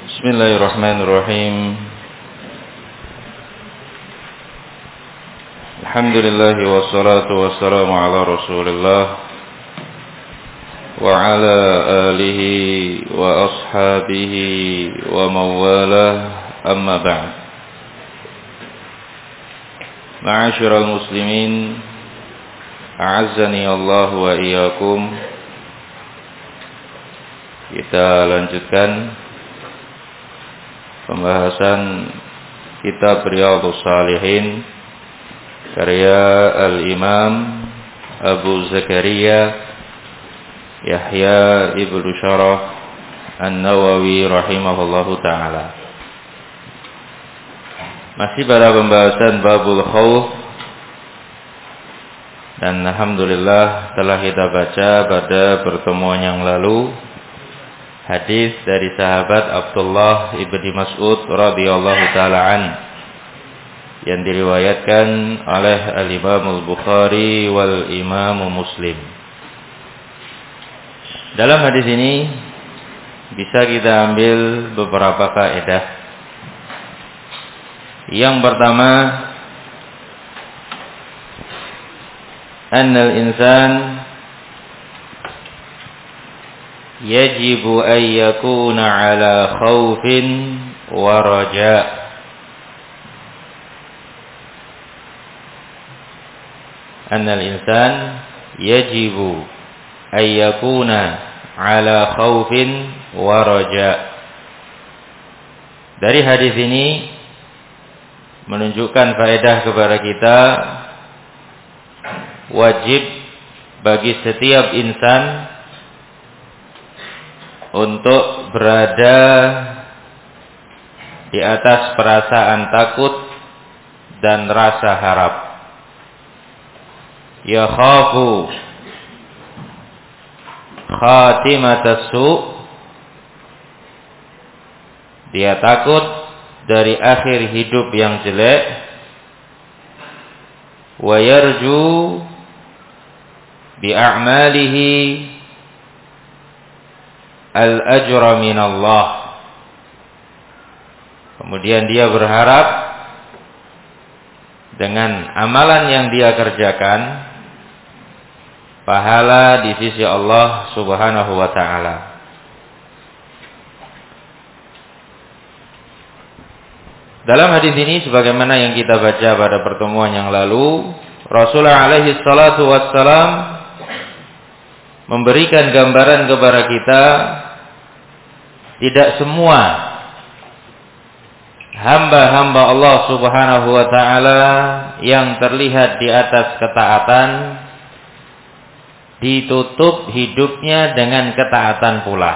Bismillahirrahmanirrahim. Alhamdulillah wassalatu wassalamu ala Rasulillah wa ala alihi wa ashabihi wa mawalah, amma ba'd. Ma'asyiral muslimin, a'azzani Allah wa iyyakum. Kita lanjutkan pembahasan kitab Riyadhus Shalihin karya Al-Imam Abu Zakaria Yahya Ibnu Syaraf An-Nawawi rahimahullahu ta'ala. Masih pada pembahasan Babul Khauf, dan alhamdulillah telah kita baca pada pertemuan yang lalu hadis dari sahabat Abdullah ibni Mas'ud radhiyallahu taala an yang diriwayatkan oleh Al-Imam Al-Bukhari wal Imam Muslim. Dalam hadis ini bisa kita ambil beberapa faedah. Yang pertama, annal insan yajibu an yakuna ala khawfin wa raja. Annal insan yajibu an yakuna ala khawfin wa raja. Dari hadis ini menunjukkan faedah kepada kita, wajib bagi setiap insan untuk berada di atas perasaan takut dan rasa harap. Ya khafu khatimatas su', dia takut dari akhir hidup yang jelek. Wa yarju bi a'malihi al-ajra minallah. Kemudian dia berharap dengan amalan yang dia kerjakan pahala di sisi Allah Subhanahu wa ta'ala. Dalam hadis ini sebagaimana yang kita baca pada pertemuan yang lalu, Rasulullah alaihi salatu wassalam memberikan gambaran kepada kita, tidak semua hamba-hamba Allah Subhanahu wa ta'ala yang terlihat di atas ketaatan ditutup hidupnya dengan ketaatan pula.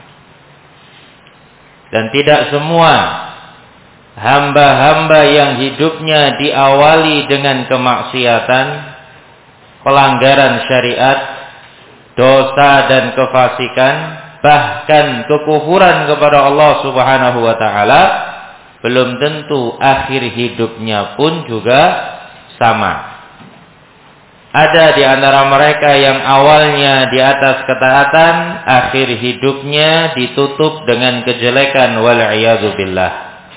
Dan tidak semua hamba-hamba yang hidupnya diawali dengan kemaksiatan, pelanggaran syariat, dosa dan kefasikan, bahkan kekufuran kepada Allah Subhanahu wa ta'ala, belum tentu akhir hidupnya pun juga sama. Ada di antara mereka yang awalnya di atas ketaatan, akhir hidupnya ditutup dengan kejelekan, wal'iyadzu billah.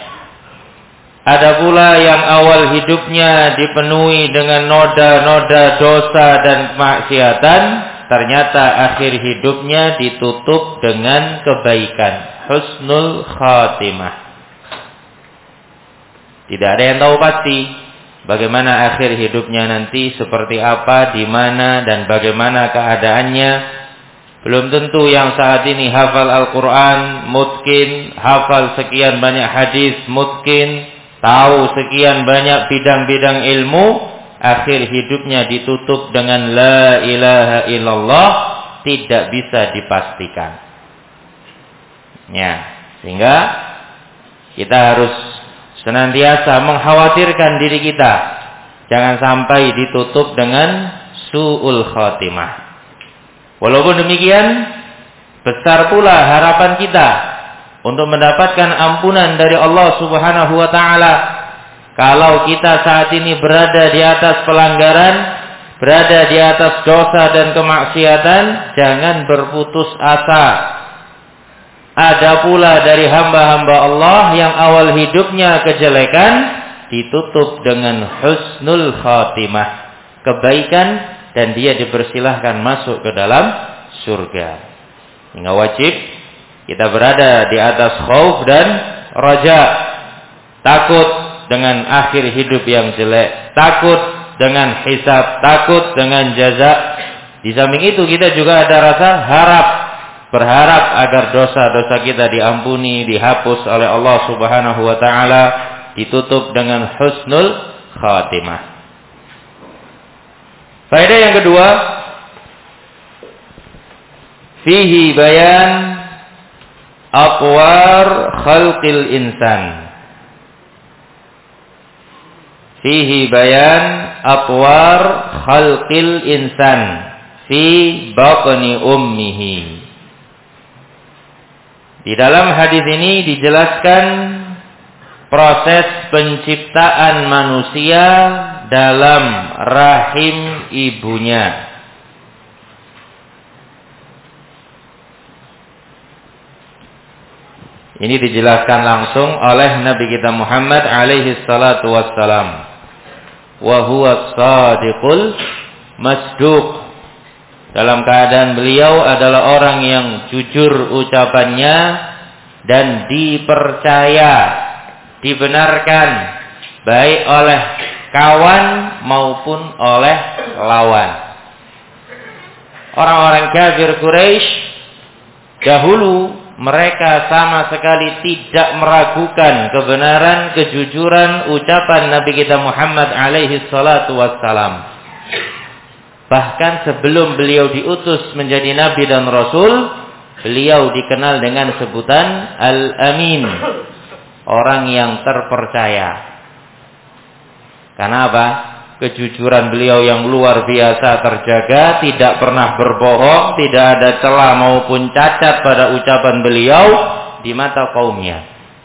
Ada pula yang awal hidupnya dipenuhi dengan noda-noda dosa dan kemaksiatan, ternyata akhir hidupnya ditutup dengan kebaikan, husnul khatimah. Tidak ada yang tahu pasti bagaimana akhir hidupnya nanti, seperti apa, di mana dan bagaimana keadaannya. Belum tentu yang saat ini hafal Al-Quran, mungkin hafal sekian banyak hadis, mungkin tahu sekian banyak bidang-bidang ilmu, akhir hidupnya ditutup dengan la ilaha illallah, tidak bisa dipastikan. Ya, sehingga kita harus senantiasa mengkhawatirkan diri kita jangan sampai ditutup dengan su'ul khatimah. Walaupun demikian, besar pula harapan kita untuk mendapatkan ampunan dari Allah Subhanahu wa ta'ala. Kalau kita saat ini berada di atas pelanggaran, berada di atas dosa dan kemaksiatan, jangan berputus asa. Ada pula dari hamba-hamba Allah yang awal hidupnya kejelekan ditutup dengan husnul khatimah, kebaikan, dan dia dipersilahkan masuk ke dalam surga. Hingga wajib kita berada di atas khauf dan raja. Takut dengan akhir hidup yang jelek, takut dengan hisab, takut dengan jaza. Di samping itu kita juga ada rasa berharap agar dosa-dosa kita diampuni, dihapus oleh Allah Subhanahu wa taala, ditutup dengan husnul khatimah. Faedah yang kedua, fihi bayan aqwar khalqil insan. Fihi bayan aqwar khalqil insan fi batni ummihi. Di dalam hadis ini dijelaskan proses penciptaan manusia dalam rahim ibunya. Ini dijelaskan langsung oleh Nabi kita Muhammad alaihi salatu wassalam. Wa huwa shadiqul masduq. Dalam keadaan beliau adalah orang yang jujur ucapannya dan dipercaya, dibenarkan baik oleh kawan maupun oleh lawan. Orang-orang kafir Quraisy dahulu mereka sama sekali tidak meragukan kebenaran, kejujuran ucapan Nabi kita Muhammad alaihi salatu wassalam. Bahkan sebelum beliau diutus menjadi Nabi dan Rasul, beliau dikenal dengan sebutan Al-Amin, orang yang terpercaya. Karena apa? Kejujuran beliau yang luar biasa terjaga, tidak pernah berbohong, tidak ada celah maupun cacat pada ucapan beliau di mata kaumnya.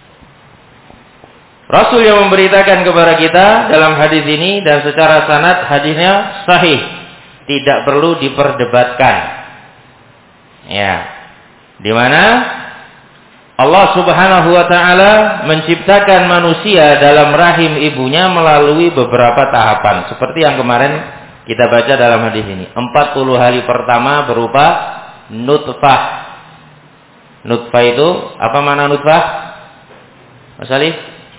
Rasul yang memberitakan kepada kita dalam hadis ini, dan secara sanad hadisnya sahih, tidak perlu diperdebatkan. Ya. Di mana Allah Subhanahu wa taala menciptakan manusia dalam rahim ibunya melalui beberapa tahapan. Seperti yang kemarin kita baca dalam hadis ini. 40 hari pertama berupa nutfah. Nutfah itu apa makna nutfah? Mas Ali?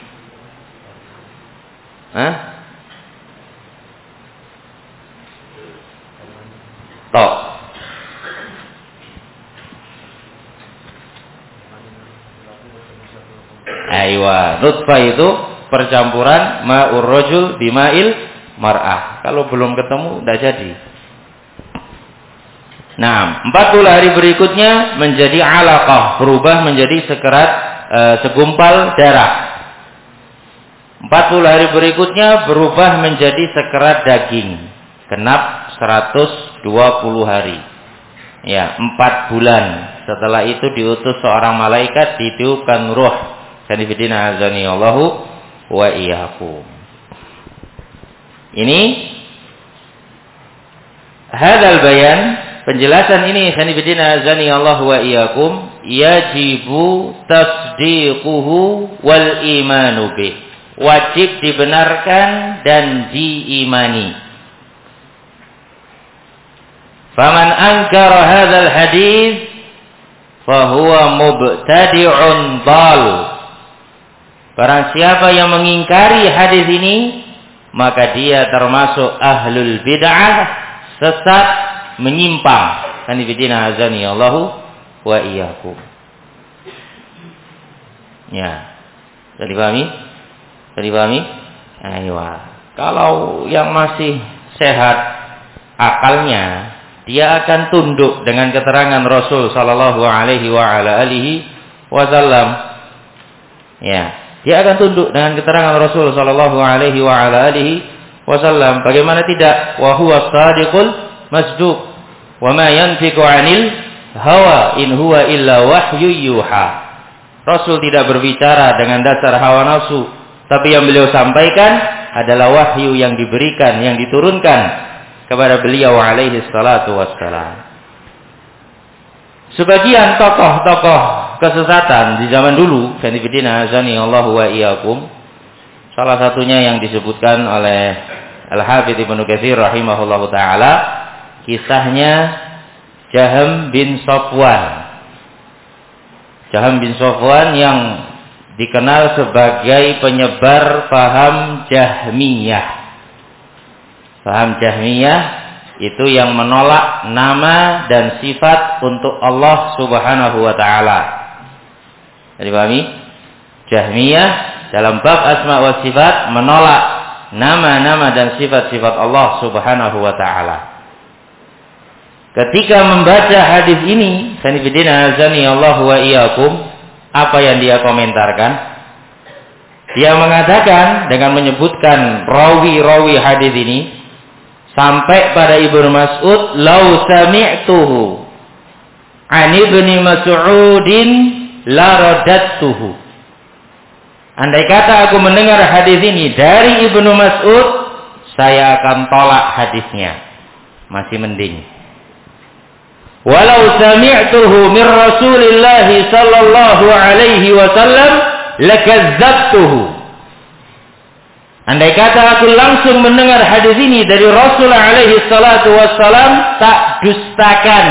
Hah? Tok. Aywa, nutfah itu percampuran ma'ur rajul bima'il mar'ah. Kalau belum ketemu udah jadi. Nah, 40 hari berikutnya menjadi alaqah, berubah menjadi segumpal darah. 40 hari berikutnya berubah menjadi sekerat daging. Genap 120 hari. Ya, 4 bulan. Setelah itu diutus seorang malaikat, ditiupkan ruh. Sanifidina azani Allahu wa iyyakum. Ini hadzal bayan, penjelasan ini sanifidina azani Allahu wa iyyakum, yajibu tasdiquhu wal imanu bih. Wajib dibenarkan dan diimani. Faman ankara hadzal hadis fahuwa mubtadi'un dhal. Barang siapa yang mengingkari hadis ini, maka dia termasuk ahlul bid'ah, sesat, menyimpang. Sanifidina azani Allahu wa iyyakum. Ya. Sudah dipahami? Sudah dipahami? Ayo. Kalau yang masih sehat akalnya, dia akan tunduk dengan keterangan Rasul sallallahu alaihi wa ala alihi wasallam. Ya, dia akan tunduk dengan keterangan Rasul sallallahu alaihi wa ala alihi wasallam. Bagaimana tidak? Wa huwa shadiqul masduq. Wa ma yantiqu 'anil hawa in huwa illa wahyu yuha. Rasul tidak berbicara dengan dasar hawa nafsu, tapi yang beliau sampaikan adalah wahyu yang diberikan, yang diturunkan kepada beliau alaihi salatu wassalam. Sebagian tokoh-tokoh kesesatan di zaman dulu, kanifidina azani Allahu wa iyyakum. Salah satunya yang disebutkan oleh Al-Hafidz Ibnu Katsir rahimahullahu taala, kisahnya Jaham bin Safwan. Jaham bin Safwan yang dikenal sebagai penyebar paham Jahmiyah. Paham Jahmiyah itu yang menolak nama dan sifat untuk Allah Subhanahu wa taala. Jadi pahami? Jahmiyah dalam bab asma wa sifat menolak nama-nama dan sifat-sifat Allah Subhanahu wa taala. Ketika membaca hadis ini, sanifidina azani Allah wa iyyakum, apa yang dia komentarkan? Dia mengatakan dengan menyebutkan rawi-rawi hadis ini sampai pada Ibnu Mas'ud, "Lau sami'tuhu an Ibni Mas'udin la radattuhu." Andai kata aku mendengar hadis ini dari Ibnu Mas'ud, saya akan tolak hadisnya. Masih mending. Walau sami'tuhu min Rasulillah sallallahu alaihi wasallam lakazzabtuhu. Andai kata aku langsung mendengar hadis ini dari Rasul alaihi salatu wassalam, tak dustakan.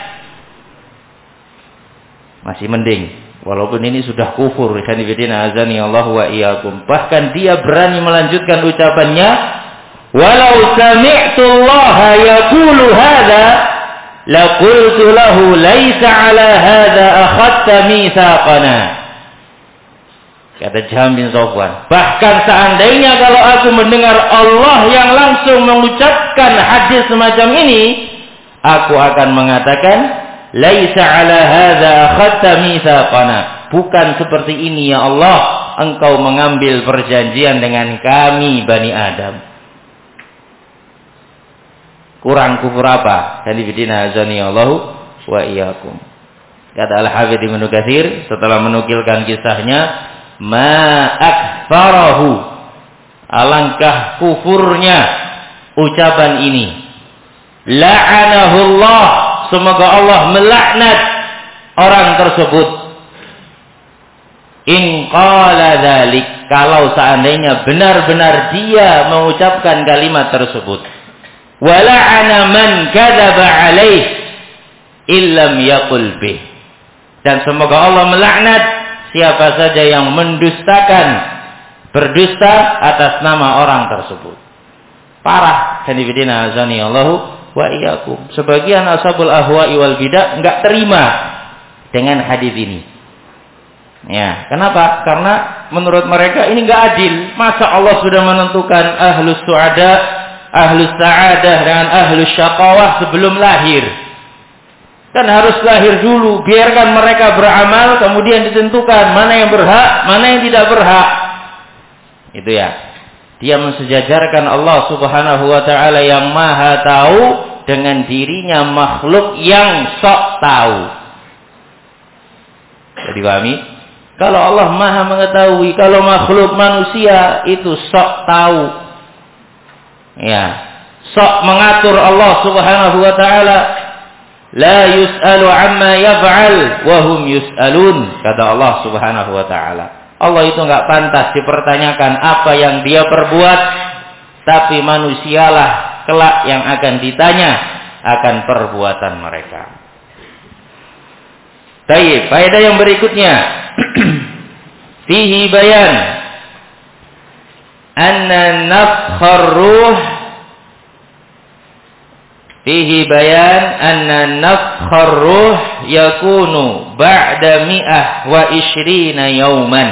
Masih mending. Walaupun ini sudah kufur, kanifidina azani Allah wa iyyakum. Bahkan dia berani melanjutkan ucapannya, walau sami'tu Allah yaqulu hadza la qultu lahu laisa ala hadza akhadta mitsaqana. Kata Jaham bin Safwan, bahkan seandainya kalau aku mendengar Allah yang langsung mengucapkan hadis semacam ini, aku akan mengatakan laisa ala hadza akhadta mitsaqana. Bukan seperti ini ya Allah, engkau mengambil perjanjian dengan kami Bani Adam. Kurang kufur apa? Kanifidina azani Allah wa iyyakum. Kata Al-Hafidz Ibnu Katsir setelah menukilkan kisahnya, ma akfarahu, alangkah kufurnya ucapan ini. La'anahullah, semoga Allah melaknat orang tersebut. In qala dzalik, kalau seandainya benar-benar dia mengucapkan kalimat tersebut. Wala'ana man kadzaba alaih illam yaqul bih. Dan semoga Allah melaknat siapa saja yang mendustakan, berdusta atas nama orang tersebut. Parah, kanifidina azani Allahu wa iyyakum. Sebagian ashabul ahwa'i wal bidah enggak terima dengan hadis ini. Ya, kenapa? Karena menurut mereka ini enggak adil. Masa Allah sudah menentukan ahlus su'ada, ahlus sa'adah dengan ahlus syaqawah sebelum lahir? Kan harus lahir dulu, biarkan mereka beramal, kemudian ditentukan mana yang berhak, mana yang tidak berhak. Itu ya. Dia mensejajarkan Allah Subhanahu wa taala yang Maha tahu dengan dirinya makhluk yang sok tahu. Jadi pahami? Kalau Allah Maha mengetahui, kalau makhluk manusia itu sok tahu. Ya, sok mengatur Allah Subhanahu wa taala. La yus'alu amma yaf'al wa hum yus'alun, kata Allah Subhanahu wa taala. Allah itu enggak pantas dipertanyakan apa yang dia perbuat, tapi manusialah kelak yang akan ditanya akan perbuatan mereka. Baik, faedah yang berikutnya. Fihi bayan anna nafkhar ruh Fihi bayan anna nafkhar ruh yakunu ba'da 120 yawman.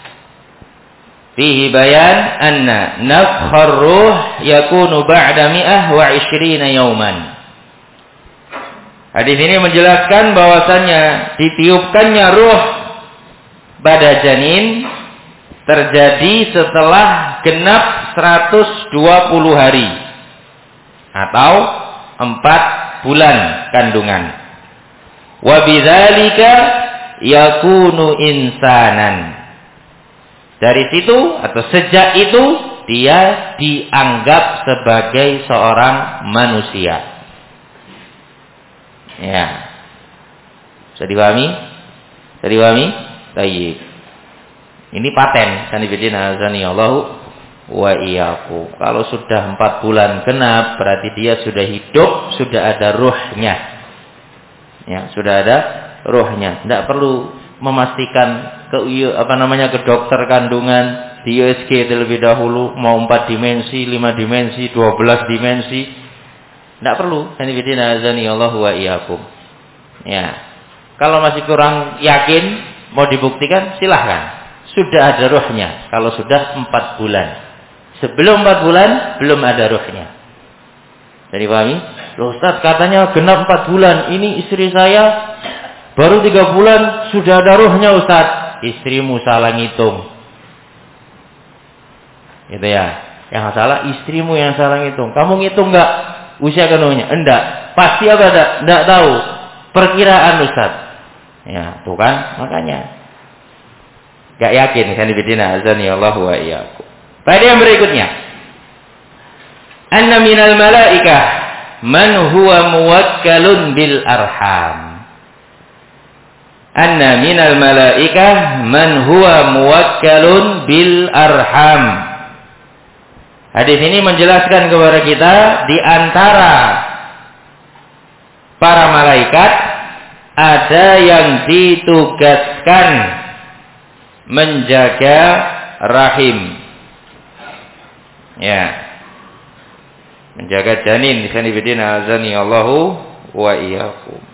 Fihi bayan anna nafkhar ruh yakunu ba'da 120 yawman. Hadis ini menjelaskan bahwasannya ditiupkannya ruh pada janin terjadi setelah genap 120 hari atau 4 bulan kandungan. Wa bidzalika yakunu insanan. Dari situ atau sejak itu dia dianggap sebagai seorang manusia. Ya. Bisa dipahami? Tadi wami? Tayyib. Ini paten. Sanibidina azanillahu wa iyyakum. Kalau sudah 4 bulan genap, berarti dia sudah hidup, sudah ada ruhnya. Ya, sudah ada ruhnya. Tidak perlu memastikan ke dokter kandungan di USG terlebih dahulu, mau 4 dimensi, 5 dimensi, 12 dimensi. Tidak perlu. Sanibidina azanillahu wa iyyakum. Ya. Kalau masih kurang yakin, mau dibuktikan, silahkan. Sudah ada ruhnya. Kalau sudah 4 bulan. Sebelum 4 bulan, belum ada ruhnya. Jadi pahami? Loh Ustaz, katanya genap 4 bulan. Ini istri saya baru 3 bulan sudah ada ruhnya Ustaz. Istrimu salah ngitung. Gitu ya. Yang salah istrimu yang salah ngitung. Kamu ngitung enggak usia kandungannya? Enggak. Pasti apa enggak? Enggak tahu. Perkiraan Ustaz. Ya, tuh kan? Makanya gak yakin kan bidina azani Allah wa iyyakum. Pada yang berikutnya, anna minal malaikah man huwa muwakkalun bil arham. Anna minal malaikah man huwa muwakkalun bil arham. Hadis ini menjelaskan kepada kita di antara para malaikat ada yang ditugaskan menjaga rahim. Ya. Menjaga janin. Sanibidina azani Allahu wa iyyakum.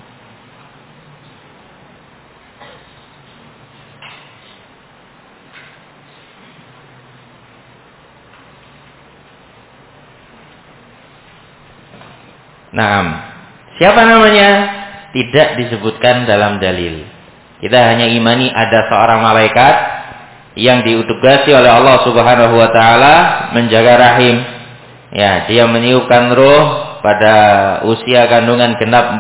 Naam. Siapa namanya? Tidak disebutkan dalam dalil. Kita hanya imani ada seorang malaikat yang ditugasi oleh Allah Subhanahu wa taala menjaga rahim. Ya, dia meniupkan ruh pada usia kandungan genap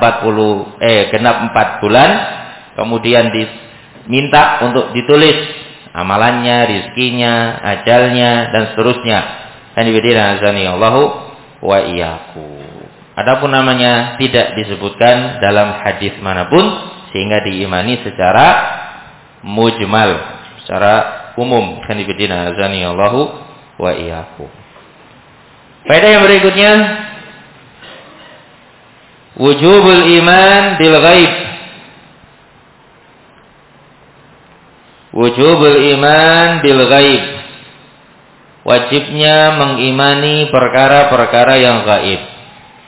4 bulan, kemudian diminta untuk ditulis amalannya, rizkinya, ajalnya dan seterusnya. Sanibidina azani Allahu wa iyyakum. Adapun namanya tidak disebutkan dalam hadis manapun sehingga diimani secara mujmal, secara umum. Sanibidina azani Allahu wa iyyakum. Faedah yang berikutnya, wujubul iman bil ghaib. Wujubul iman bil ghaib. Wajibnya mengimani perkara-perkara yang gaib.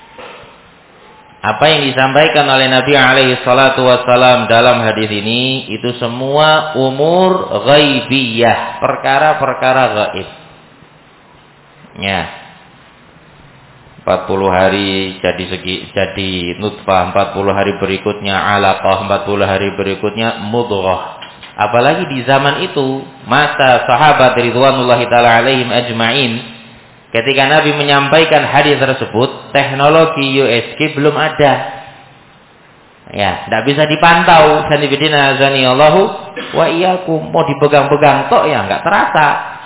Apa yang disampaikan oleh Nabi alaihi salatu wassalam dalam hadis ini itu semua umur ghaibiyah, perkara-perkara gaib. Ya. 40 hari jadi nutfah, 40 hari berikutnya alaqah, 40 hari berikutnya mudghah. Apalagi di zaman itu, masa sahabat ridwanullahi taala alaihim ajma'in, ketika Nabi menyampaikan hadis tersebut, teknologi USG belum ada. Ya, tidak bisa dipantau. Sanibidina azani Allahu wa iyyakum. Mau dipegang-pegang tok ya enggak terasa.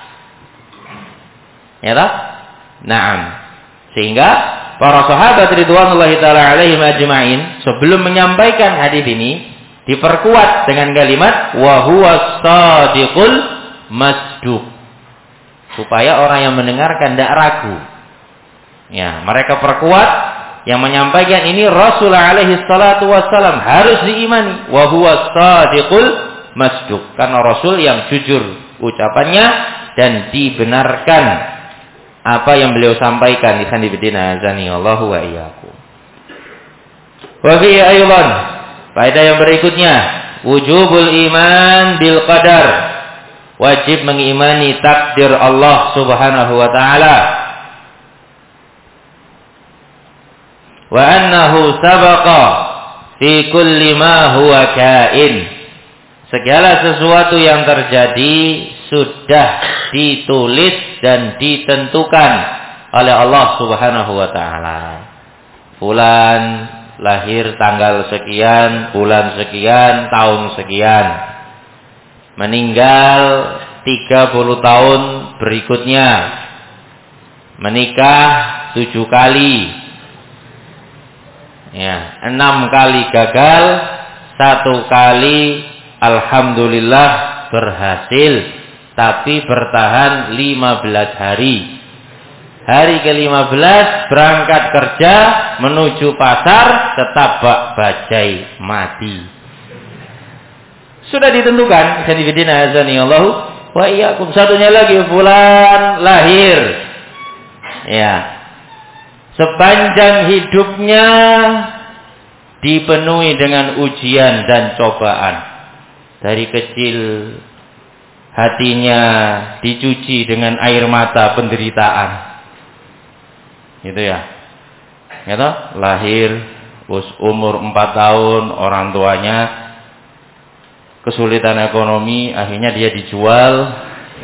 Ya toh? Naam. Sehingga para sahabat ridwanullahi taala alaihim ajma'in sebelum menyampaikan hadis ini diperkuat dengan kalimat wa huwas shadiqul masduq. Supaya orang yang mendengarkan tidak ragu. Ya, mereka perkuat yang menyampaikan ini Rasulullah alaihi salatu wassalam harus diimani. Wa huwas shadiqul masduq. Karena Rasul yang jujur ucapannya dan dibenarkan apa yang beliau sampaikan. Ikhwan fillah azani Allahu wa iyyakum. Wa fi aydan, faedah yang berikutnya, wujubul iman bil qadar. Wajib mengimani takdir Allah Subhanahu wa taala. Wa annahu sabaqa fi kulli ma huwa kain. Segala sesuatu yang terjadi sudah ditulis dan ditentukan oleh Allah Subhanahu wa taala. Fulan lahir tanggal sekian, bulan sekian, tahun sekian. Meninggal 30 tahun berikutnya. Menikah 7 kali. Ya, 6 kali gagal, 1 kali alhamdulillah berhasil, tapi bertahan 15 hari. Hari ke-15 berangkat kerja menuju pasar, ketabrak bajai, mati. Sudah ditentukan, sanibidina azanillahu wa iyyakum. Satunya lagi fulan lahir. Ya. Sepanjang hidupnya dipenuhi dengan ujian dan cobaan. Dari kecil hatinya dicuci dengan air mata penderitaan. Gitu ya. Gitu? Lahir umur 4 tahun, orang tuanya kesulitan ekonomi, akhirnya dia dijual.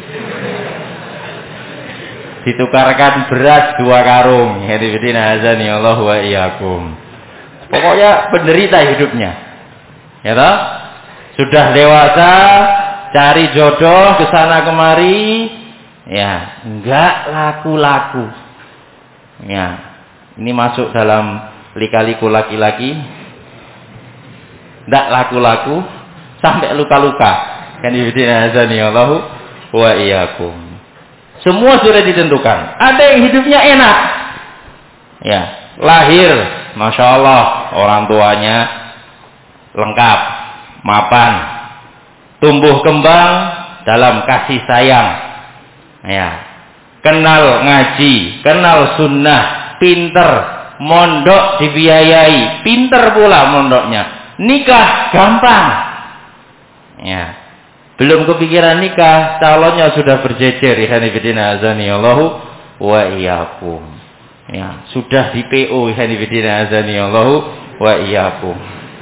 Ditukarkan beras 2 karung. Hadifidina azani Allah wa iyyakum. Pokoknya penderita hidupnya. Ya toh? Sudah dewasa, cari jodoh ke sana kemari, ya, enggak laku-laku. Ya. Ini masuk dalam lika-liku laki-laki. Enggak laku-laku sampai luka-luka. Hadifidina azani Allah wa iyyakum. Semua sudah ditentukan. Ada yang hidupnya enak. Ya, lahir, Masya Allah, orang tuanya lengkap, mapan, tumbuh kembang dalam kasih sayang. Ya, kenal ngaji, kenal sunnah, pinter, mondok dibiayai, pinter pula mondoknya. Nikah gampang. Ya. Belum kepikiran nikah, calonnya sudah berjejer. Ikhwanifidina azanillahu wa iyyakum. Ya, sudah di PO. Ikhwanifidina azanillahu wa iyyakum.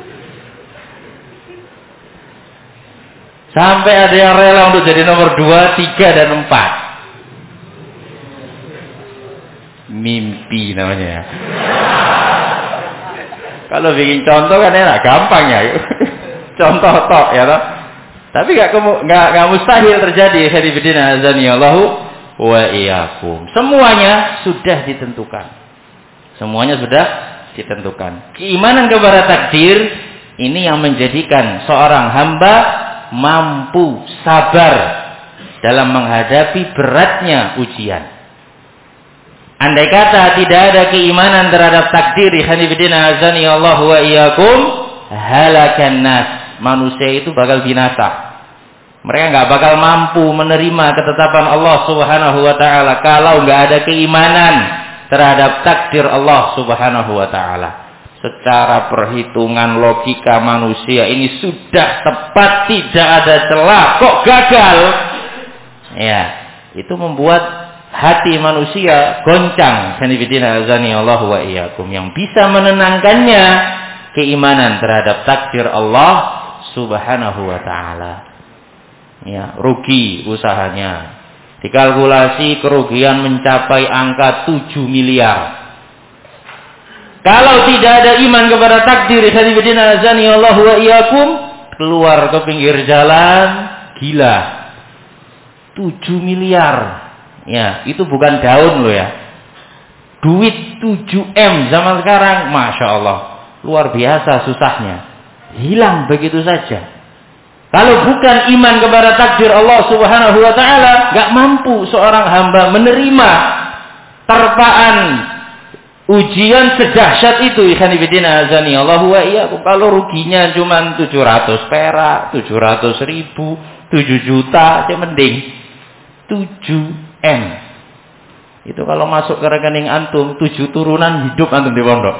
Sampai ada yang rela untuk jadi nomor 2, 3 dan 4. Mimpi namanya ya. Kalau bikin contoh kan enak, gampang ya. Contoh tok ya toh. Tapi enggak mustahil terjadi. Hadifidina azanillahu wa iyyakum. Semuanya sudah ditentukan. Semuanya sudah ditentukan. Keimanan kepada takdir ini yang menjadikan seorang hamba mampu sabar dalam menghadapi beratnya ujian. Andai kata tidak ada keimanan terhadap takdir, hadifidina azanillahu wa iyyakum, halakan nas. Manusia itu bakal binasa. Mereka nggak bakal mampu menerima ketetapan Allah Subhanahu wa taala kalau nggak ada keimanan terhadap takdir Allah Subhanahu wa taala. Secara perhitungan logika manusia ini sudah tepat, tidak ada celah, kok gagal? Ya, itu membuat hati manusia goncang. Sanibidina azani Allah wa iyyakum. Yang bisa menenangkannya keimanan terhadap takdir Allah Subhanahu wa ta'ala. Ya, rugi usahanya. Dikalkulasi kerugian mencapai angka 7 miliar. Kalau tidak ada iman kepada takdir, hadifidina azani Allah wa iyyakum, keluar ke pinggir jalan, gila. 7 miliar. Ya, itu bukan daun loh ya. Duit 7M zaman sekarang, Masya Allah. Luar biasa susahnya. Hilang begitu saja. Kalau bukan iman kepada takdir Allah Subhanahu wa taala, enggak mampu seorang hamba menerima terpaan ujian sedahsyat itu. Ikhwanifidina azani Allah wa iyyakum. Kalau ruginya cuma 700 perak, 700.000, 7 juta, ya mending 7M. Itu kalau masuk ke rekening antum 7 turunan hidup antum di pondok.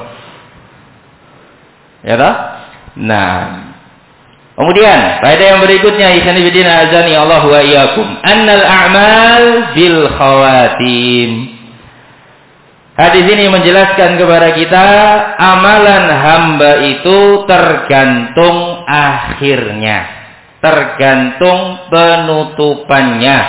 Ya toh? Nah, kemudian faedah yang berikutnya, ikhwanifidina azani Allah wa iyyakum, annal a'mal bil khawatim. Hadis ini menjelaskan kepada kita amalan hamba itu tergantung akhirnya, tergantung penutupannya.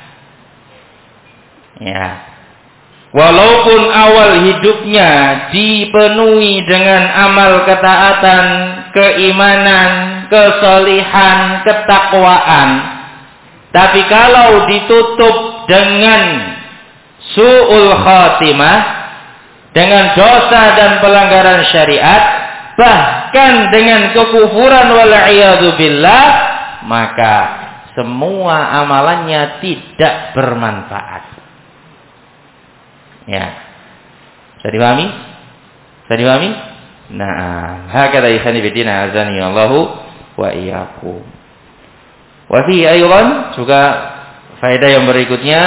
Ya. Walaupun awal hidupnya dipenuhi dengan amal ketaatan, keimanan, kesolihan, ketakwaan, tapi kalau ditutup dengan su'ul khatimah, dengan dosa dan pelanggaran syariat, bahkan dengan kekufuran wal'iyadu billah, maka semua amalannya tidak bermanfaat. Ya. Bisa dipahami? Bisa dipahami? Nah, hakadha ikhwani bidina azani Allahu wa iyyakum. Wa fi aydan juga faedah yang berikutnya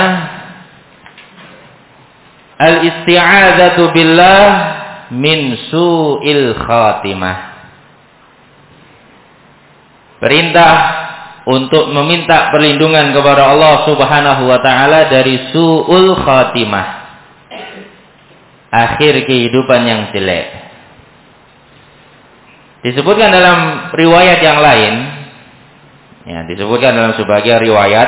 al-isti'adzatu billah min su'il khatimah. Perintah untuk meminta perlindungan kepada Allah Subhanahu wa taala dari su'ul khatimah. Akhir kehidupan yang jelek. Disebutkan dalam riwayat yang lain, ya, disebutkan dalam sebagian riwayat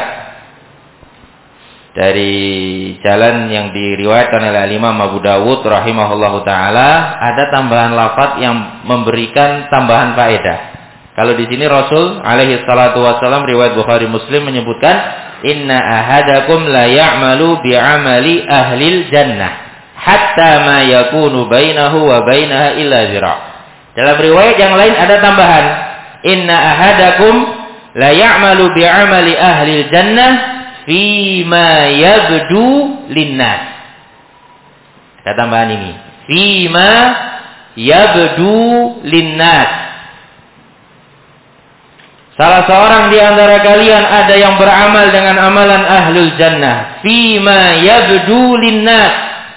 dari jalan yang diriwayatkan oleh Imam Abu Dawud rahimahullahu taala, ada tambahan lafaz yang memberikan tambahan faedah. Kalau di sini Rasul alaihi salatu wasallam riwayat Bukhari Muslim menyebutkan inna ahadakum la ya'malu bi'amali ahlil jannah hatta ma yakunu bainahu wa bainaha illa zira'. Dalam riwayat yang lain ada tambahan inna ahadakum la ya'malu bi'amali ahlil jannah fima yabdu linnas. Ada tambahan ini. Fima yabdu linnas. Salah seorang di antara kalian ada yang beramal dengan amalan ahlul jannah. Fima yabdu linnas.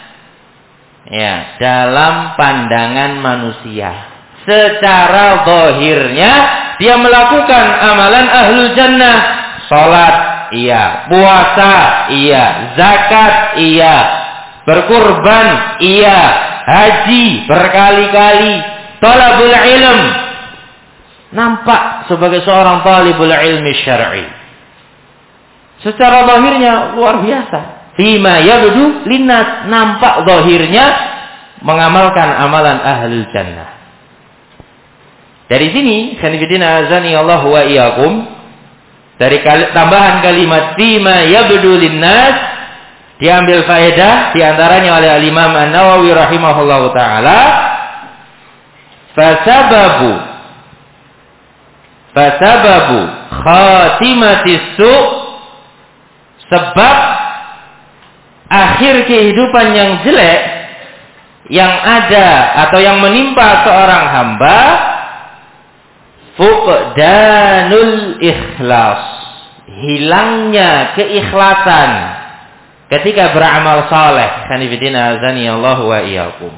Ya, dalam pandangan manusia. Secara zahirnya dia melakukan amalan ahlul jannah. Salat, iya. Puasa, iya. Zakat, iya. Berkurban, iya. Haji berkali-kali. Talabul ilm. Nampak sebagai seorang talibul ilmi syar'i. Secara zahirnya luar biasa. Fima yabdu linnas, nampak zahirnya mengamalkan amalan ahlul jannah. Dari sini, sanifidina azani Allah wa iyyakum, dari tambahan kalimat fima yabdu linnas diambil faedah di antaranya oleh Al-Imam An-Nawawi rahimahullahu taala, fasababu khatimatis su', sebab akhir kehidupan yang jelek yang ada atau yang menimpa seorang hamba, fuqdanul ikhlas, hilangnya keikhlasan ketika beramal saleh. Sanifidina azani Allah wa iyyakum.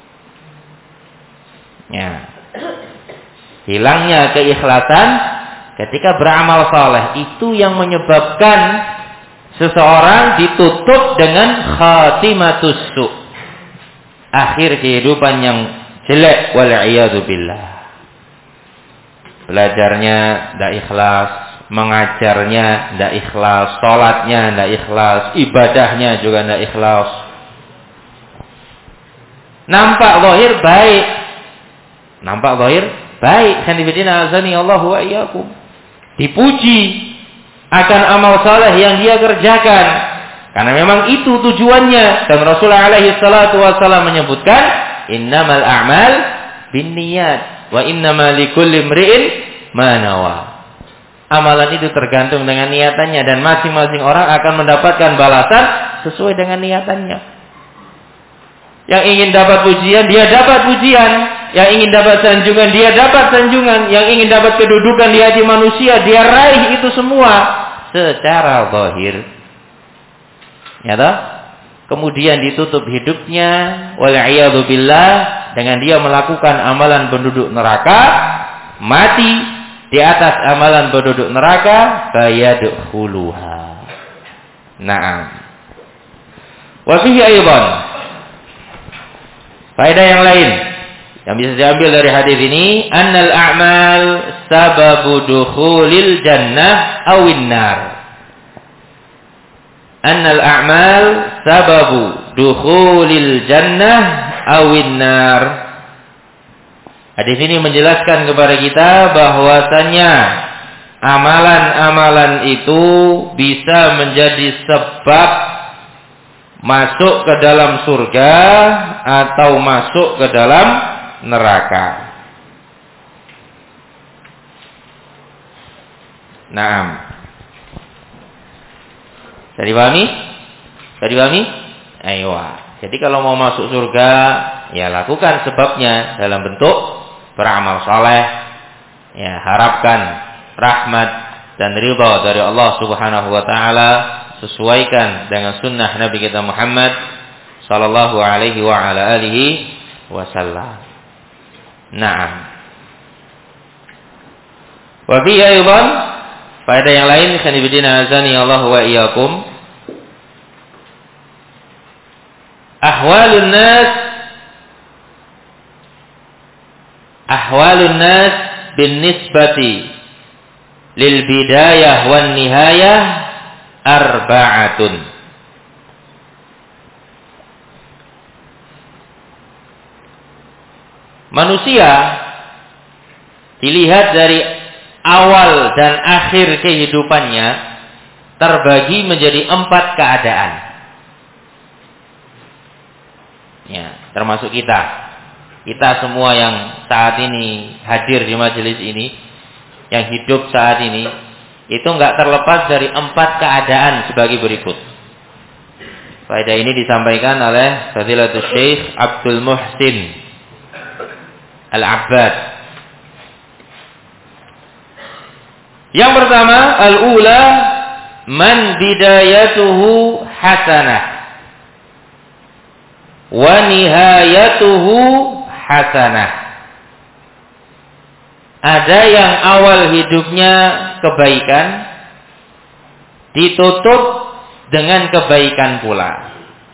Ya. Hilangnya keikhlasan ketika beramal saleh itu yang menyebabkan seseorang ditutup dengan khatimatus su', akhir kehidupan yang jelek, wal iyadu billah. Belajarnya tidak ikhlas, mengajarnya tidak ikhlas, salatnya tidak ikhlas, ibadahnya juga tidak ikhlas. Nampak zahir baik, nampak zahir baik, sanifidina azani Allah wa iyyakum. Dipuji akan amal saleh yang dia kerjakan, karena memang itu tujuannya. Dan Rasulullah alaihi salatu wasallam menyebutkan, innamal a'mal binniyat wa innamal likulli imri'in ma nawa. Amalan itu tergantung dengan niatannya, dan masing-masing orang akan mendapatkan balasan sesuai dengan niatannya. Yang ingin dapat pujian, dia dapat pujian. Yang ingin dapat sanjungan, dia dapat sanjungan. Yang ingin dapat kedudukan di hati manusia, dia raih itu semua secara zahir. Ya toh? Kemudian ditutup hidupnya wal'iyadu billah dengan dia melakukan amalan penduduk neraka, mati di atas amalan penduduk neraka, fayadkhuluha. Naam. Wa fihi aidan, faedah yang lain yang bisa diambil dari hadis ini, annal a'mal sababu dukhulil jannah awin nar. Annal a'mal sababu dukhulil jannah awin nar. Hadis ini menjelaskan kepada kita bahwasannya amalan-amalan itu bisa menjadi sebab masuk ke dalam surga atau masuk ke dalam neraka. Naam. Tadi pahami? Ayo. Jadi kalau mau masuk surga, ya lakukan sebabnya dalam bentuk beramal saleh. Ya, harapkan rahmat dan ridha dari Allah Subhanahu wa taala, sesuaikan dengan sunnah Nabi kita Muhammad sallallahu alaihi wa ala alihi wasallam. Naam. Wa fi aidan faedah yang lain khanibidina azani Allah wa iyyakum. Ahwalun nas bin nisbati lil bidayah wan nihayah arba'atun. Manusia dilihat dari awal dan akhir kehidupannya terbagi menjadi 4 keadaan. Ya, termasuk kita. Kita semua yang saat ini hadir di majelis ini, yang hidup saat ini, itu enggak terlepas dari 4 keadaan sebagai berikut. Faedah ini disampaikan oleh Fadilatul Syekh Abdul Muhsin Al-Abbad. Yang pertama, al-ula man bidayatuhu hasanah wa nihayatuhu hasanah. Ada yang awal hidupnya kebaikan ditutup dengan kebaikan pula.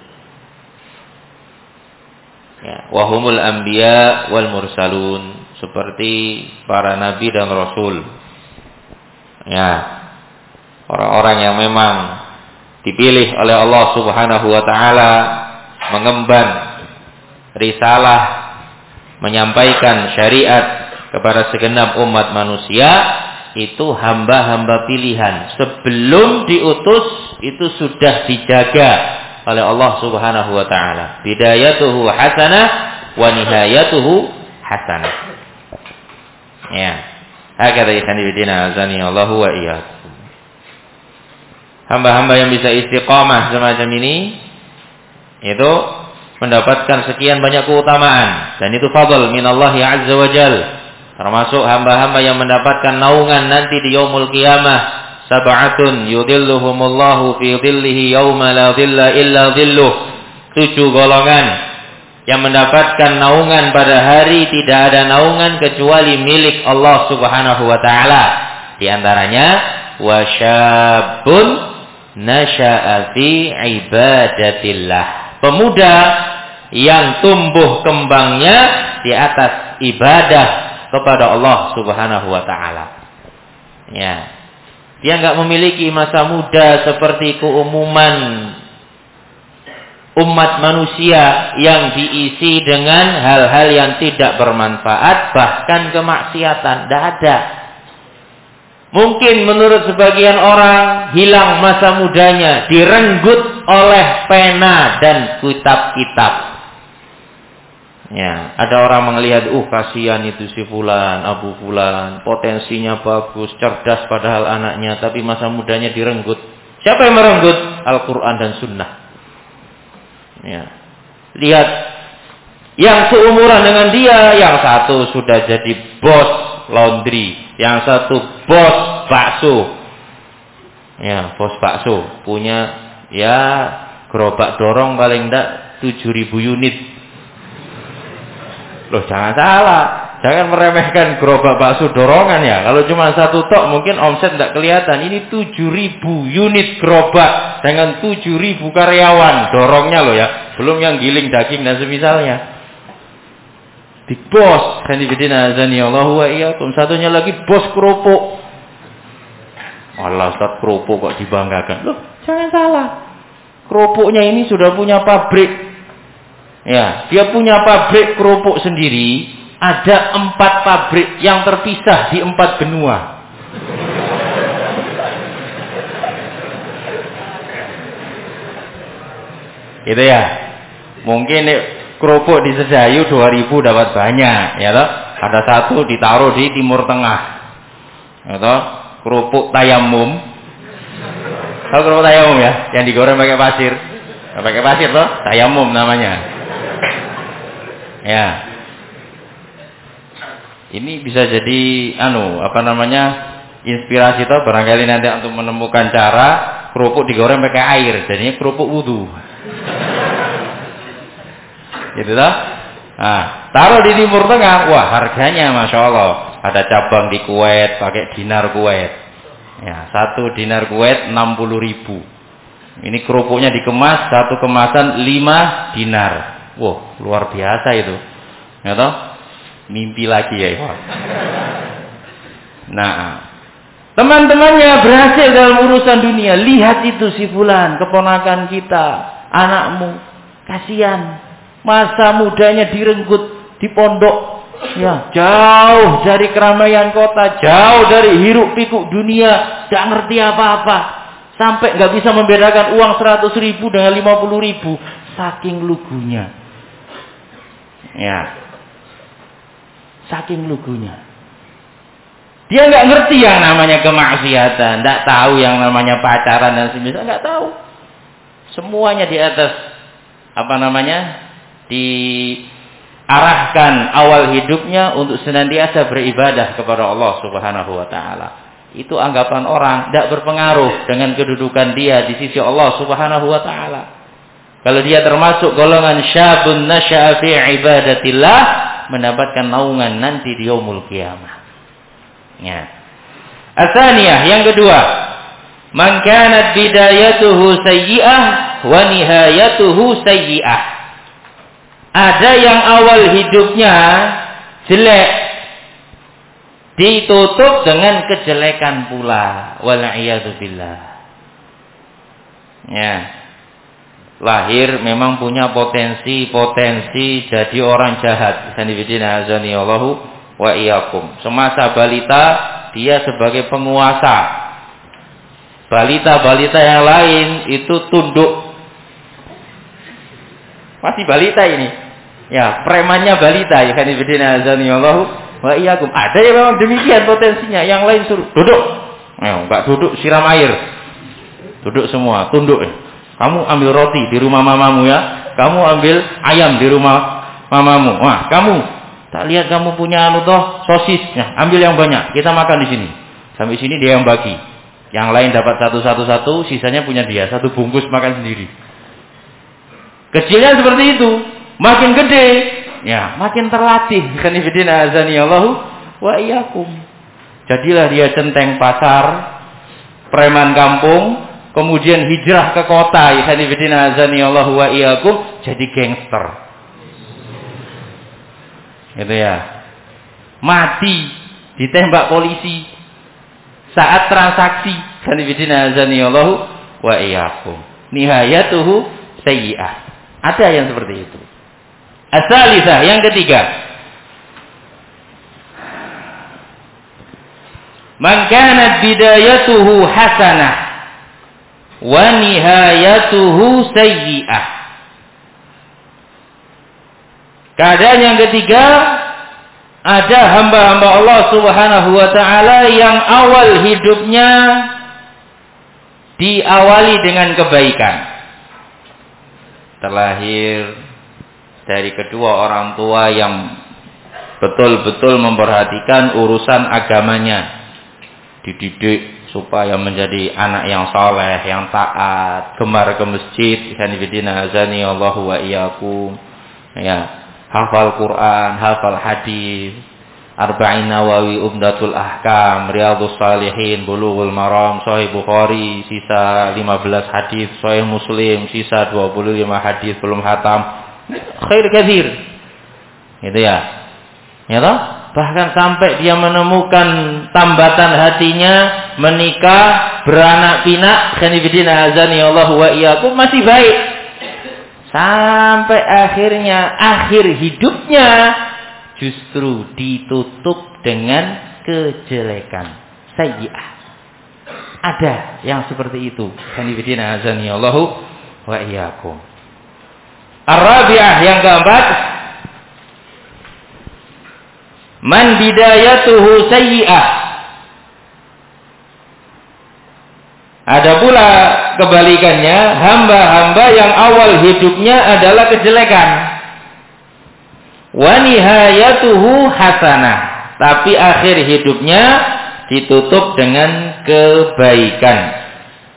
Ya, wahumul anbiya wal mursalun, seperti para nabi dan rasul. Ya, orang-orang yang memang dipilih oleh Allah Subhanahu wa taala mengemban risalah, menyampaikan syariat kepada segenap umat manusia, itu hamba-hamba pilihan. Sebelum diutus itu sudah dijaga oleh Allah Subhanahu wa taala. Bidayatuhu hasanah wa nihayatuhu hasanah. Ya. Hakadha ikhwanina azani Allahu wa iyyakum. Hamba-hamba yang bisa istiqamah semacam ini itu mendapatkan sekian banyak keutamaan, dan itu fadl minallahi azza wa jal. Termasuk hamba-hamba yang mendapatkan naungan nanti di yaumul qiyamah. Sab'atun yudhilluhumullahu fi dhillihi yauma la dhilla illa dhilluh. 7 golongan yang mendapatkan naungan pada hari tidak ada naungan kecuali milik Allah Subhanahu wa taala. Di antaranya wasyabun nasya'a fi ibadatillah. Pemuda yang tumbuh kembangnya di atas ibadah kepada Allah Subhanahu wa taala. Ya. Dia enggak memiliki masa muda seperti keumuman umat manusia yang diisi dengan hal-hal yang tidak bermanfaat, bahkan kemaksiatan. Tidak ada. Mungkin menurut sebagian orang hilang masa mudanya, direnggut oleh pena dan kitab-kitab. Ya, ada orang melihat, kasihan itu si fulan, Abu fulan, potensinya bagus, cerdas padahal anaknya, tapi masa mudanya direnggut. Siapa yang merenggut? Al-Quran dan Sunnah. Ya. Lihat, yang seumuran dengan dia, yang satu sudah jadi bos laundry, yang satu bos bakso. Ya, bos bakso punya ya gerobak dorong paling enggak 7.000 unit. Loh, jangan salah. Jangan meremehkan gerobak bakso dorongan ya. Kalau cuma satu tok mungkin omset tidak kelihatan. Ini 7.000 unit gerobak dengan 7.000 karyawan dorongnya loh ya. Belum yang giling daging dan semisalnya. Di bos. Khanifidina azani Allah wa iyyakum. Satunya lagi bos kerupuk. Allah, Ustaz, kerupuk kok dibanggakan. Loh, jangan salah. Kerupuknya ini sudah punya pabrik. Ya, dia punya pabrik kerupuk sendiri. Ada 4 pabrik yang terpisah di 4 benua. Gitu ya. Mungkin kerupuk di Sedayu 2.000 dapat banyak, ya toh. Ada satu ditaruh di Timur Tengah. Ya toh. kerupuk tayamum. Tahu kerupuk tayamum ya? Yang digoreng pakai pasir. Pakai pasir toh, tayamum namanya. Ya. Ini bisa jadi inspirasi toh, barangkali nanti untuk menemukan cara kerupuk digoreng pakai air, jadinya kerupuk wudu. Gitu toh? Nah, taruh di Timur Tengah, wah harganya Masya Allah. Ada cabang di Kuwait pakai dinar Kuwait. Ya, 1 dinar Kuwait 60.000. Ini kerupuknya dikemas, satu kemasan 5 dinar. Wah, luar biasa itu. Ya toh? Mimpi lagi ya, Ikhwan. Nah, teman-temannya berhasil dalam urusan dunia. Lihat itu si fulan, keponakan kita, anakmu. Kasihan. Masa mudanya direnggut di pondok. Ya, jauh dari keramaian kota, jauh dari hiruk pikuk dunia, tidak ngerti apa-apa. Sampai nggak bisa membedakan uang 100.000 dengan 50.000, saking lugunya. Ya, saking lugunya. Dia nggak ngerti yang namanya kemaksiatan, nggak tahu yang namanya pacaran dan semisal, nggak tahu. Semuanya di atas diarahkan awal hidupnya untuk senantiasa beribadah kepada Allah Subhanahu wa taala. Itu anggapan orang, tidak berpengaruh dengan kedudukan dia di sisi Allah Subhanahu wa taala. Kalau dia termasuk golongan syabun nasya'a fi ibadatillah, mendapatkan naungan nanti di yaumul qiyamah. Ya. Atsaniyah, yang kedua, man kanat bidayatuhu sayyi'ah wa nihayatuhu sayyi'ah. Ada yang awal hidupnya jelek, ditutup dengan kejelekan pula. Wal'iyadu billah. Ya. Lahir memang punya potensi jadi orang jahat. Sanibidina azani Allahu wa iyyakum. Semasa balita dia sebagai penguasa. Balita-balita yang lain itu tunduk. Masih balita ini. Ya, premannya balita. Ya sanibidina azani Allahu wa iyyakum. Ada yang memang demikian potensinya, yang lain suruh duduk. Enggak duduk, siram air. Duduk semua, tunduk. Kamu ambil roti di rumah mamamu ya. Kamu ambil ayam di rumah mamamu. Wah, kamu tak lihat kamu punya sosis. Nah, ambil yang banyak. Kita makan di sini. Sampai sini dia yang bagi. Yang lain dapat satu, sisanya punya dia. Satu bungkus makan sendiri. Kecilnya seperti itu. Makin gede, ya, makin terlatih. Kanifidina azani Allahu wa iyyakum. Jadilah dia centeng pasar, preman kampung, kemudian hijrah ke kota. Kanifidina azani Allahu wa iyyakum, jadi gangster. Gitu ya. Mati ditembak polisi saat transaksi. Kanifidina azani Allahu wa iyyakum. Nihayatuhu sayyi'ah. Ada yang seperti itu. As-salisah, yang ketiga. Man kanat bidayatuhu hasanah wa nihayatuhu sayyi'ah. Keadaan yang ketiga, ada hamba-hamba Allah Subhanahu wa taala yang awal hidupnya diawali dengan kebaikan. Terlahir dari kedua orang tua yang betul-betul memperhatikan urusan agamanya, dididik supaya menjadi anak yang saleh, yang taat, gemar ke masjid, sanibidina azani Allahu wa iyyakum. Ya, hafal Quran, hafal hadis, Arba'in Nawawi, Umdatul Ahkam, Riyadhus Shalihin, Bulughul Maram, Sahih Bukhari, sisa 15 hadis, Sahih Muslim, sisa 25 hadis belum khatam. Khair katsir. Gitu ya. Ya toh? Bahkan sampai dia menemukan tambatan hatinya, menikah, beranak pinak, khanifidina azani Allahu wa iyyakum, masih baik. Sampai akhirnya, akhir hidupnya justru ditutup dengan kejelekan, sayyi'ah. Ada yang seperti itu. Khanifidina azani Allahu wa iyyakum. Ar-rabi'ah, yang keempat, man bidayatuhu sayyi'ah Ada pula kebalikannya, hamba-hamba yang awal hidupnya adalah kejelekan. Wa nihayatuhu hasanah, tapi akhir hidupnya ditutup dengan kebaikan.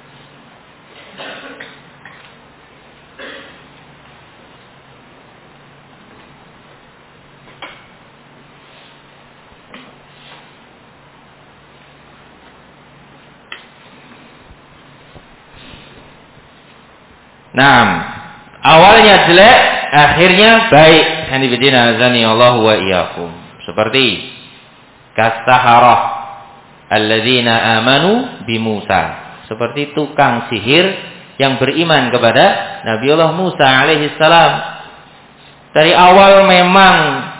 Nah, awalnya jelek, akhirnya baik. Hanifidina azani Allah wa iyyakum. Seperti kastaharah alladzina amanu bi Musa. Seperti tukang sihir yang beriman kepada Nabiullah Musa alaihi salam. Dari awal memang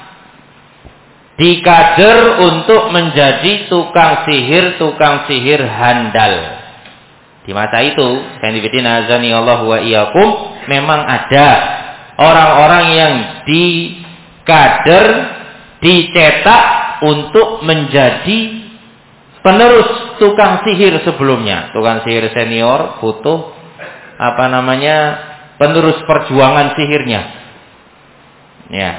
dikader untuk menjadi tukang sihir handal. Di masa itu, hanifidina azani Allah wa iyyakum, memang ada orang-orang yang dikader, dicetak untuk menjadi penerus tukang sihir sebelumnya. Tukang sihir senior butuh penerus perjuangan sihirnya. Ya.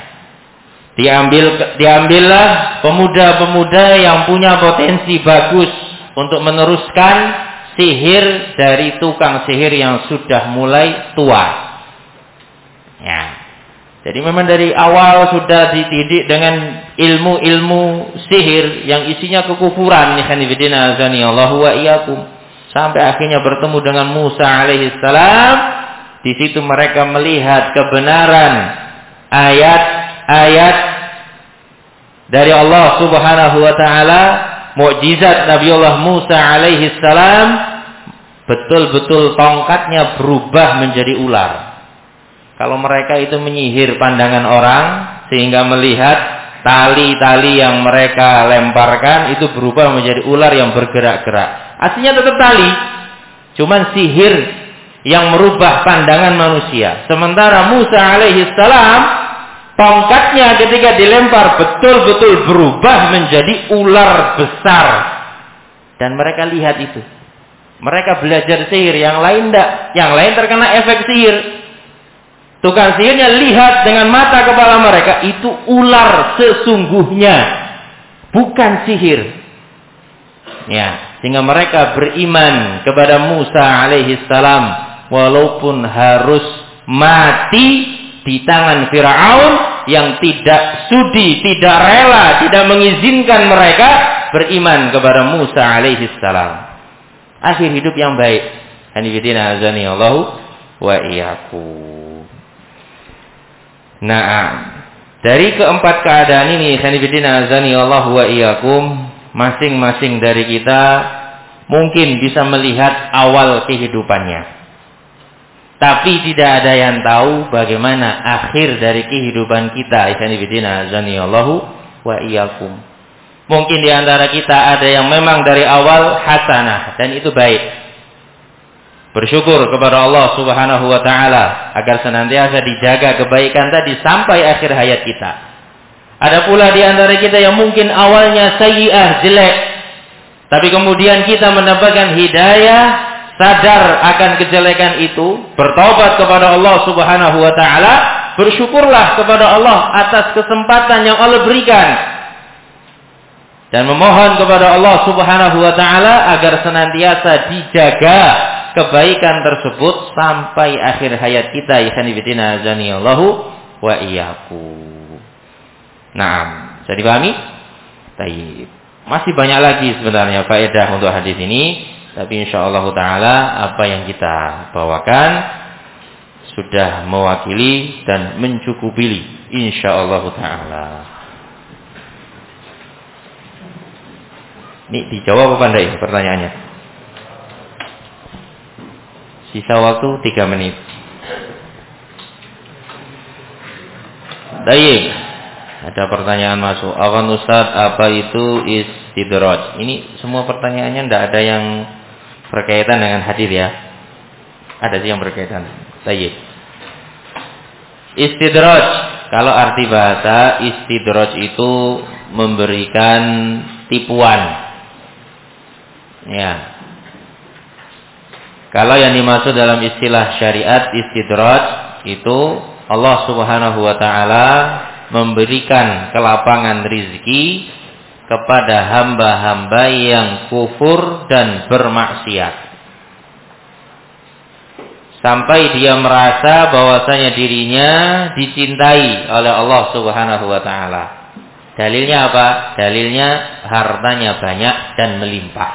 Diambillah pemuda-pemuda yang punya potensi bagus untuk meneruskan sihir dari tukang sihir yang sudah mulai tua. Ya. Jadi memang dari awal sudah dididik dengan ilmu-ilmu sihir yang isinya kekufuran. Hanifidina azani Allah wa iyyakum. Sampai akhirnya bertemu dengan Musa alaihi salam. Di situ mereka melihat kebenaran ayat-ayat dari Allah Subhanahu wa taala, mukjizat Nabiullah Musa alaihi salam. Betul-betul tongkatnya berubah menjadi ular. Kalau mereka itu menyihir pandangan orang sehingga melihat tali-tali yang mereka lemparkan itu berubah menjadi ular yang bergerak-gerak. Aslinya tetap tali, cuman sihir yang merubah pandangan manusia. Sementara Musa alaihi salam, tongkatnya ketika dilempar betul-betul berubah menjadi ular besar. Dan mereka lihat itu. Mereka belajar sihir, yang lain tidak. Yang lain terkena efek sihir. Tukang sihirnya lihat dengan mata kepala mereka, itu ular sesungguhnya, bukan sihir. Ya, sehingga mereka beriman kepada Musa alaihi salam walaupun harus mati di tangan Firaun yang tidak sudi, tidak rela, tidak mengizinkan mereka beriman kepada Musa alaihi salam. Akhir hidup yang baik. Hanifidina azani Allahu wa iyyakum. Nah, dari keempat keadaan ini, hanifidina azani Allahu wa iyyakum, masing-masing dari kita mungkin bisa melihat awal kehidupannya. Tapi tidak ada yang tahu bagaimana akhir dari kehidupan kita. Hanifidina azani Allahu wa iyyakum. Mungkin di antara kita ada yang memang dari awal hasanah, dan itu baik. Bersyukur kepada Allah Subhanahu wa taala agar senantiasa dijaga kebaikan tadi sampai akhir hayat kita. Ada pula di antara kita yang mungkin awalnya sayyi'ah, jelek, tapi kemudian kita mendapatkan hidayah, sadar akan kejelekan itu, bertobat kepada Allah Subhanahu wa taala, bersyukurlah kepada Allah atas kesempatan yang Allah berikan. Dan memohon kepada Allah Subhanahu wa taala agar senantiasa dijaga kebaikan tersebut sampai akhir hayat kita. Ikhwanifidina azani Allahu wa iyyakum. Naam, bisa dipahami? Baik. Masih banyak lagi sebenarnya faedah untuk hadis ini, tapi insyaallah taala apa yang kita bawakan sudah mewakili dan mencukupi insyaallah taala. Ini dijawab apa enggak ya pertanyaannya? Sisa waktu 3 menit. Baik. Ada pertanyaan masuk. Afwan Ustaz, apa itu istidraj? Ini semua pertanyaannya enggak ada yang berkaitan dengan hadis ya. Ada sih yang berkaitan. Baik. Istidraj. Kalau arti bahasa, istidraj itu memberikan tipuan. Ya. Kalau yang dimaksud dalam istilah syariat istidraj itu Allah Subhanahu wa taala memberikan kelapangan rizki kepada hamba-hamba yang kufur dan bermaksiat. Sampai dia merasa bahwasanya dirinya dicintai oleh Allah Subhanahu wa taala. Dalilnya apa? Dalilnya hartanya banyak dan melimpah.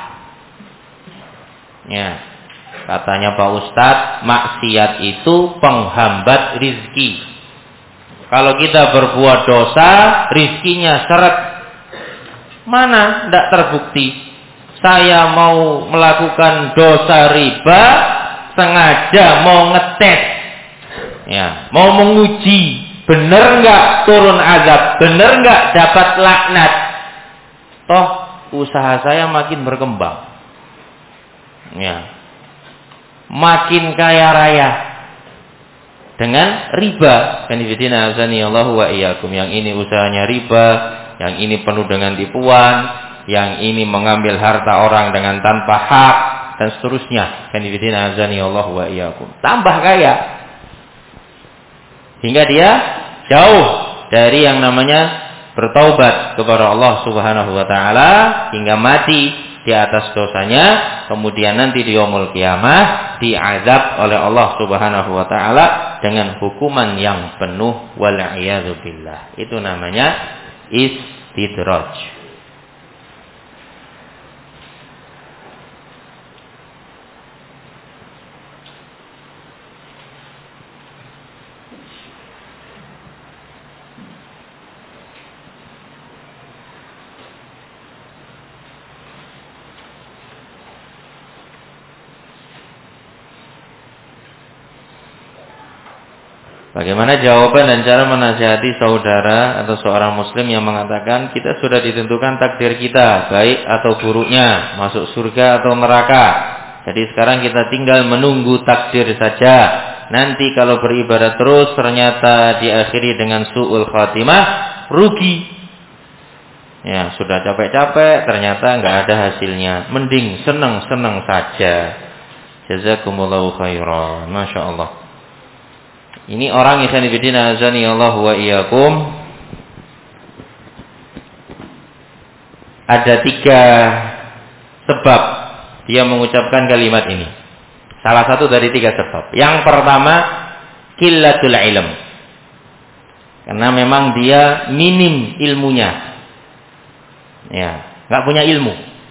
Ya. Katanya Pak Ustadz, maksiat itu penghambat rizki. Kalau kita berbuat dosa, rizkinya seret. Mana? Tidak terbukti. Saya mau melakukan dosa riba, sengaja mau ngetes, ya, mau menguji, bener nggak turun azab, bener nggak dapat laknat. Toh usaha saya makin berkembang, ya, makin kaya raya dengan riba. Kanifidina azanillahu wa iyyakum. Yang ini usahanya riba, yang ini penuh dengan tipuan, yang ini mengambil harta orang dengan tanpa hak, dan seterusnya. Kanifidina azanillahu wa iyyakum. Tambah kaya hingga dia jauh dari yang namanya bertaubat kepada Allah Subhanahu wa taala hingga mati di atas dosanya, kemudian nanti di yaumul qiyamah diazab oleh Allah Subhanahu wa taala dengan hukuman yang penuh wal iyadzu billah. Itu namanya istidraj. Bagaimana jawaban dan cara menasihati saudara atau seorang muslim yang mengatakan kita sudah ditentukan takdir kita, baik atau buruknya, masuk surga atau neraka. Jadi sekarang kita tinggal menunggu takdir saja. Nanti kalau beribadah terus ternyata diakhiri dengan su'ul khatimah, rugi. Ya, sudah capek-capek ternyata nggak ada hasilnya. Mending senang-senang saja. Jazakumullahu khairan. Masya Allah. Ini orang ikhwan fillah azani Allah wa iyyakum. Ada 3 sebab dia mengucapkan kalimat ini. Salah satu dari 3 sebab. Yang pertama, qillatul ilm. Karena memang dia minim ilmunya. Ya, enggak punya ilmu.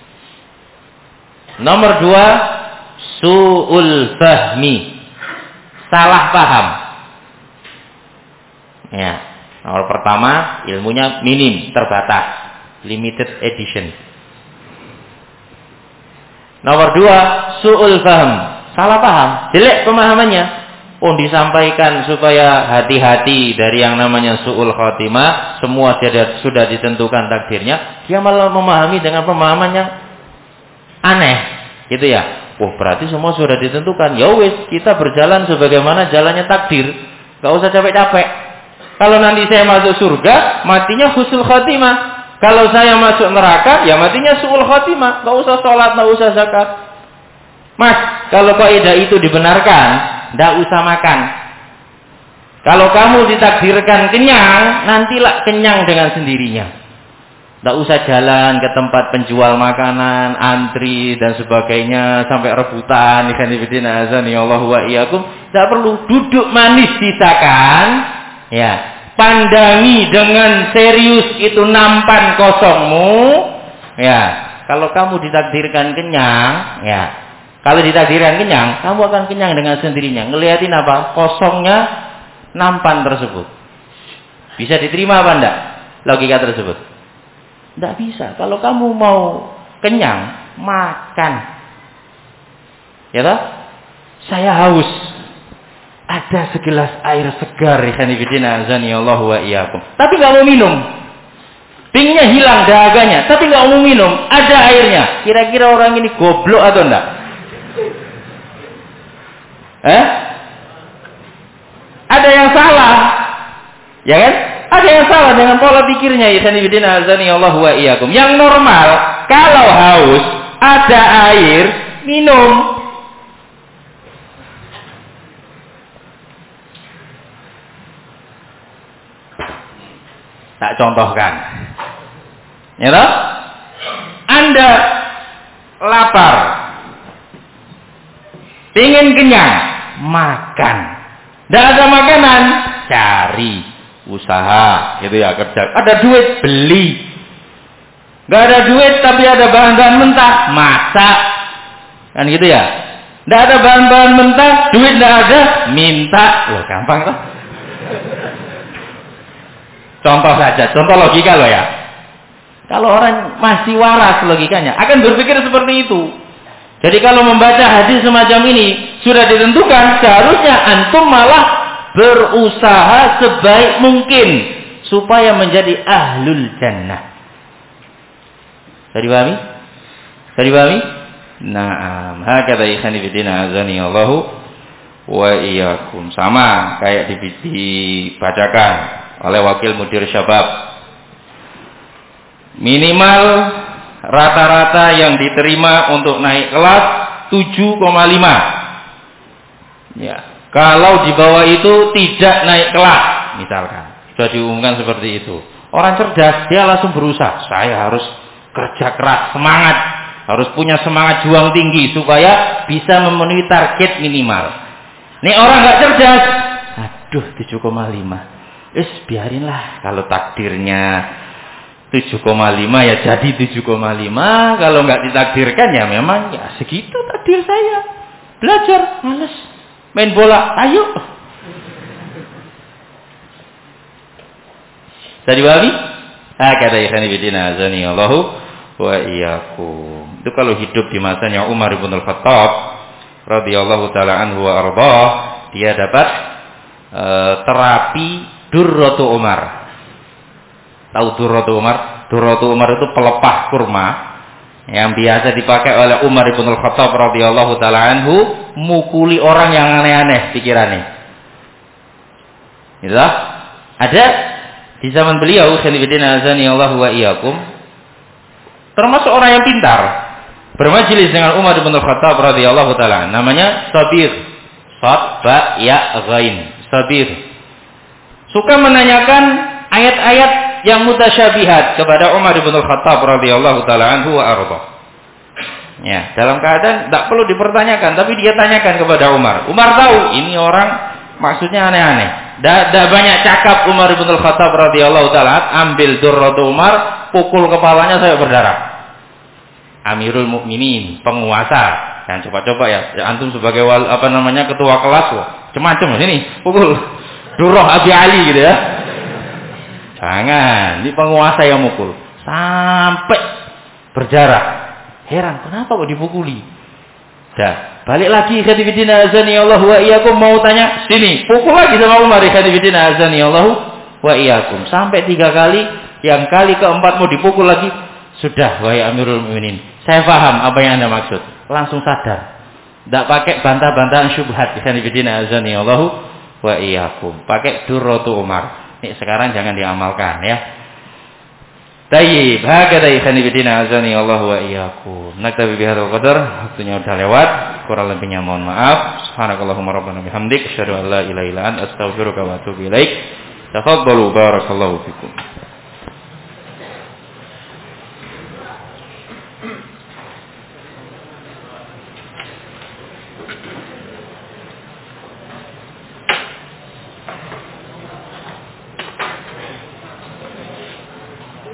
Nomor 2, su'ul fahmi. Salah paham. Ya, nomor pertama ilmunya minim, terbatas, limited edition. Nomor 2, su'ul fahm, salah paham, jelek pemahamannya. Oh, disampaikan supaya hati-hati dari yang namanya su'ul khatimah, semua sudah ditentukan takdirnya, dia malah memahami dengan pemahaman yang aneh, gitu ya. Oh, berarti semua sudah ditentukan. Ya wis, kita berjalan sebagaimana jalannya takdir, gak usah capek-capek. Kalau nanti saya masuk surga, matinya husnul khatimah. Kalau saya masuk neraka, ya matinya su'ul khatimah. Gak usah sholat, gak usah zakat. Mas, kalau kaidah itu dibenarkan, gak usah makan. Kalau kamu ditakdirkan kenyang, nantilah kenyang dengan sendirinya. Gak usah jalan ke tempat penjual makanan, antri dan sebagainya sampai rebutan. Ikhwan fillah azanillahu wa iyyakum. Gak perlu duduk manis disakan. Ya, pandangi dengan serius itu nampan kosongmu. Ya, kalau kamu ditakdirkan kenyang, ya, kalau ditakdirkan kenyang, kamu akan kenyang dengan sendirinya. Ngeliatin apa? Kosongnya nampan tersebut. Bisa diterima apa enggak logika tersebut? Enggak bisa. Kalau kamu mau kenyang, makan. Ya toh? Saya haus. Ada segelas air segar, ikhwanifidina azanillahu wa iyyakum. Tapi enggak mau minum. Pinginnya hilang dahaganya, tapi enggak mau minum. Ada airnya. Kira-kira orang ini goblok atau enggak? Ada yang salah. Ya kan? Ada yang salah dengan pola pikirnya, ikhwanifidina azanillahu wa iyyakum. Yang normal, kalau haus, ada air, minum. Kalau tidak, ya jangan. Tak contohkan. Ya toh? Anda lapar, ingin kenyang, makan. Tidak ada makanan, cari usaha, gitu ya, kerja. Ada duit, beli. Gak ada duit tapi ada bahan-bahan mentah, masak. Kan gitu ya. Tidak ada bahan-bahan mentah, duit tidak ada, minta. Loh, gampang toh. Contoh saja, contoh logika loh ya. Kalau orang masih waras logikanya, akan berpikir seperti itu. Jadi kalau membaca hadis semacam ini, sudah ditentukan, seharusnya antum malah berusaha sebaik mungkin supaya menjadi ahlul jannah. Tadi pahami? Tadi pahami? Naam, hakadha ikhani bidina azani Allahu wa iyyakum. Sama kayak dibacakan oleh wakil mudir syabab. Minimal rata-rata yang diterima untuk naik kelas 7,5. Ya, kalau di bawah itu tidak naik kelas, misalkan. Sudah diumumkan seperti itu. Orang cerdas dia langsung berusaha. Saya harus kerja keras, semangat, harus punya semangat juang tinggi supaya bisa memenuhi target minimal. Nih orang nggak cerdas, aduh 7,5. Biarinlah, kalau takdirnya 7,5 ya jadi 7,5. Kalau nggak ditakdirkan ya memang ya segitu takdir saya. Belajar, males. Main bola, ayo. Tadi babi? Kata ikhani bidina azani Allahu wa iyyakum. Itu kalau hidup di masanya Umar bin Al-Khattab radhiyallahu taala anhu wa ardhah, dia dapat terapi Durratu Umar. Tahu Durratu Umar? Durratu Umar itu pelepah kurma yang biasa dipakai oleh Umar bin Al-Khattab radhiyallahu taala anhu, mukuli orang yang aneh-aneh pikirannya. Gitu. Ada di zaman beliau, khalifidina azani Allah wa iyyakum, termasuk orang yang pintar, bermajelis dengan Umar bin Al-Khattab radhiyallahu taala, namanya Sabir. Sad ba ya ghain. Sabir. Suka menanyakan ayat-ayat yang mutasyabihat kepada Umar bin Al-Khattab radhiyallahu taala anhu wa arda. Ya, dalam keadaan tak perlu dipertanyakan, tapi dia tanyakan kepada Umar. Umar tahu ini orang maksudnya aneh-aneh. Dah banyak cakap Umar bin Al-Khattab radhiyallahu taala, ambil Durratu Umar, pukul kepalanya saya berdarah. Amirul Mukminin, penguasa. Jangan coba-coba ya. Antum sebagai ketua kelas, macam-macam sini, pukul. Durrah Abi Ali gitu ya. Jangan, ini penguasa yang mukul sampai berdarah. Heran, kenapa kok dipukuli? Dah, balik lagi khadifidina azani Allah wa iyyakum, mau tanya, sini, pukul lagi sama Umar khadifidina azani Allah wa iyyakum. Sampai 3 kali, yang kali keempat mau dipukul lagi. Sudah, wahai Amirul Mukminin, saya paham apa yang Anda maksud. Langsung sadar. Tidak pakai bantah-bantahan syubhat khadifidina azani Allah wa iyyakum. Pakai Durratu Umar. Ini sekarang jangan diamalkan ya. Tayyib, hakadha ikhani bidina azani Allah wa iyyakum. Naktabi bihadzal qadar, waktunya udah lewat, kurang lebihnya mohon maaf. Subhanakallahumma rabbana bihamdik, asyhadu an la ilaha illa anta, astaghfiruka wa atubu ilaik. Tafadhalu barakallahu fikum.